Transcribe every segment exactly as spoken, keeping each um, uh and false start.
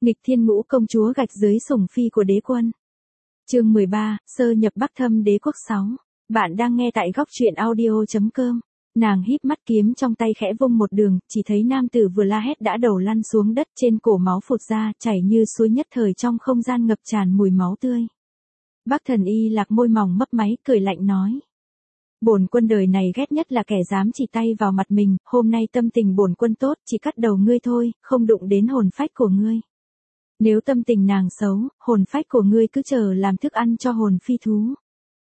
Nghịch thiên ngũ công chúa gạch dưới sủng phi của đế quân. Chương mười ba, sơ nhập Bắc Thâm Đế quốc sáu. Bạn đang nghe tại góc truyện audio chấm com. Nàng híp mắt, kiếm trong tay khẽ vung một đường, chỉ thấy nam tử vừa la hét đã đầu lăn xuống đất, trên cổ máu phụt ra, chảy như suối, nhất thời trong không gian ngập tràn mùi máu tươi. Bắc Thần Y Lạc môi mỏng mấp máy, cười lạnh nói: Bổn quân đời này ghét nhất là kẻ dám chỉ tay vào mặt mình, hôm nay tâm tình bổn quân tốt, chỉ cắt đầu ngươi thôi, không đụng đến hồn phách của ngươi. Nếu tâm tình nàng xấu, hồn phách của ngươi cứ chờ làm thức ăn cho hồn phi thú.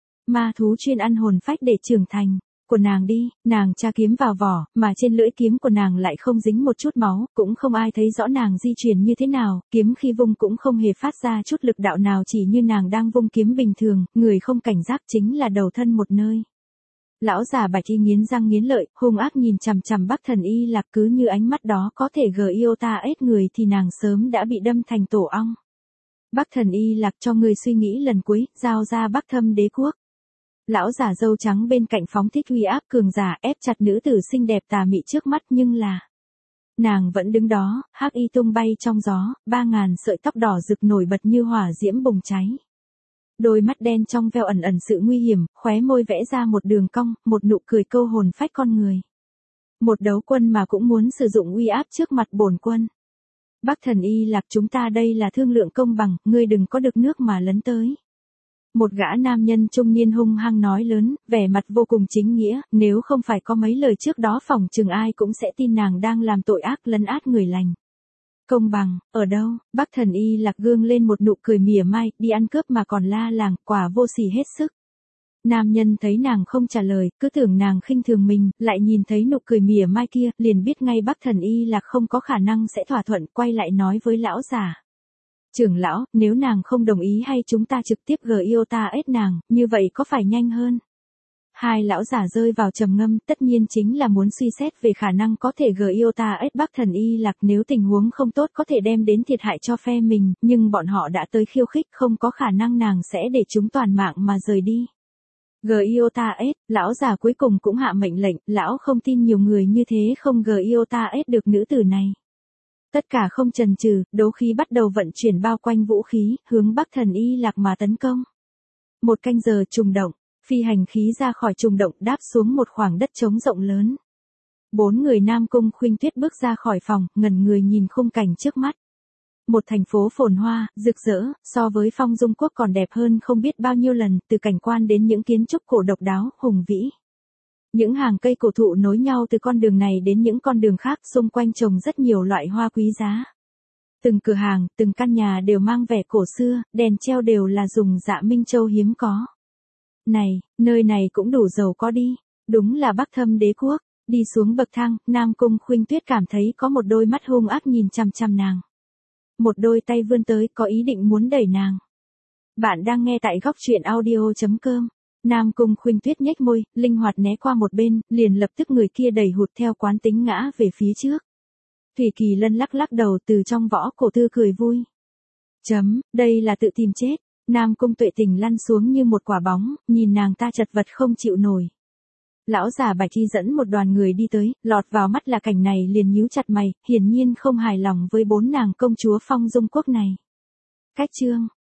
Ma thú chuyên ăn hồn phách để trưởng thành. Của nàng đi, nàng tra kiếm vào vỏ, mà trên lưỡi kiếm của nàng lại không dính một chút máu, cũng không ai thấy rõ nàng di chuyển như thế nào, kiếm khi vung cũng không hề phát ra chút lực đạo nào, chỉ như nàng đang vung kiếm bình thường, người không cảnh giác chính là đầu thân một nơi. Lão già Bạch Y nghiến răng nghiến lợi, hung ác nhìn chằm chằm Bắc Thần Y Lạc, cứ như ánh mắt đó có thể gờ yêu ta ết người thì nàng sớm đã bị đâm thành tổ ong. Bắc Thần Y Lạc, cho người suy nghĩ lần cuối, giao ra Bắc Thâm Đế quốc. Lão giả râu trắng bên cạnh phóng thích uy áp cường giả, ép chặt nữ tử xinh đẹp tà mị trước mắt, nhưng là nàng vẫn đứng đó, hắc y tung bay trong gió, ba ngàn sợi tóc đỏ rực nổi bật như hỏa diễm bùng cháy. Đôi mắt đen trong veo ẩn ẩn sự nguy hiểm, khóe môi vẽ ra một đường cong, một nụ cười câu hồn phách con người. Một đấu quân mà cũng muốn sử dụng uy áp trước mặt bổn quân. Bắc Thần Y Lạc, chúng ta đây là thương lượng công bằng, ngươi đừng có được nước mà lấn tới. Một gã nam nhân trung niên hung hăng nói lớn, vẻ mặt vô cùng chính nghĩa, nếu không phải có mấy lời trước đó phỏng chừng ai cũng sẽ tin nàng đang làm tội ác lấn át người lành. Công bằng, ở đâu? Bắc Thần Y Lạc gương lên một nụ cười mỉa mai, đi ăn cướp mà còn la làng, quả vô sỉ hết sức. Nam nhân thấy nàng không trả lời, cứ tưởng nàng khinh thường mình, lại nhìn thấy nụ cười mỉa mai kia, liền biết ngay Bắc Thần Y Lạc không có khả năng sẽ thỏa thuận, quay lại nói với lão giả: Trưởng lão, nếu nàng không đồng ý hay chúng ta trực tiếp gờ yêu ta ết nàng, như vậy có phải nhanh hơn? Hai lão giả rơi vào trầm ngâm, tất nhiên chính là muốn suy xét về khả năng có thể gờ yêu ta ết Bắc Thần Y Lạc, nếu tình huống không tốt có thể đem đến thiệt hại cho phe mình, nhưng bọn họ đã tới khiêu khích, không có khả năng nàng sẽ để chúng toàn mạng mà rời đi. Gờ yêu ta ết, lão già cuối cùng cũng hạ mệnh lệnh, lão không tin nhiều người như thế không gờ yêu ta ết được nữ tử này. Tất cả không chần chừ, đấu khí bắt đầu vận chuyển bao quanh vũ khí, hướng Bắc Thần Y Lạc mà tấn công. Một canh giờ trùng động, phi hành khí ra khỏi trùng động đáp xuống một khoảng đất trống rộng lớn. Bốn người Nam Cung Khuynh Tuyết bước ra khỏi phòng, ngẩn người nhìn khung cảnh trước mắt. Một thành phố phồn hoa, rực rỡ, so với Phong Dung Quốc còn đẹp hơn không biết bao nhiêu lần, từ cảnh quan đến những kiến trúc cổ độc đáo, hùng vĩ. Những hàng cây cổ thụ nối nhau từ con đường này đến những con đường khác, xung quanh trồng rất nhiều loại hoa quý giá. Từng cửa hàng, từng căn nhà đều mang vẻ cổ xưa, đèn treo đều là dùng dạ minh châu hiếm có. Này, nơi này cũng đủ giàu có đi, đúng là Bắc Thâm Đế quốc. Đi xuống bậc thang, Nam Cung Khuynh Tuyết cảm thấy có một đôi mắt hung ác nhìn chằm chằm nàng. Một đôi tay vươn tới, có ý định muốn đẩy nàng. Bạn đang nghe tại góc truyện audio chấm com. Nam Cung Khuynh Tuyết nhếch môi, linh hoạt né qua một bên, liền lập tức người kia đẩy hụt theo quán tính ngã về phía trước. Thủy Kỳ Lân lắc lắc đầu, từ trong võ cổ thư cười vui. Chấm, đây là tự tìm chết. Nam Cung Tuệ Tình lăn xuống như một quả bóng, nhìn nàng ta chật vật không chịu nổi. Lão già Bạch Y dẫn một đoàn người đi tới, lọt vào mắt là cảnh này liền nhíu chặt mày, hiển nhiên không hài lòng với bốn nàng công chúa Phong Dung Quốc này. Cách chương,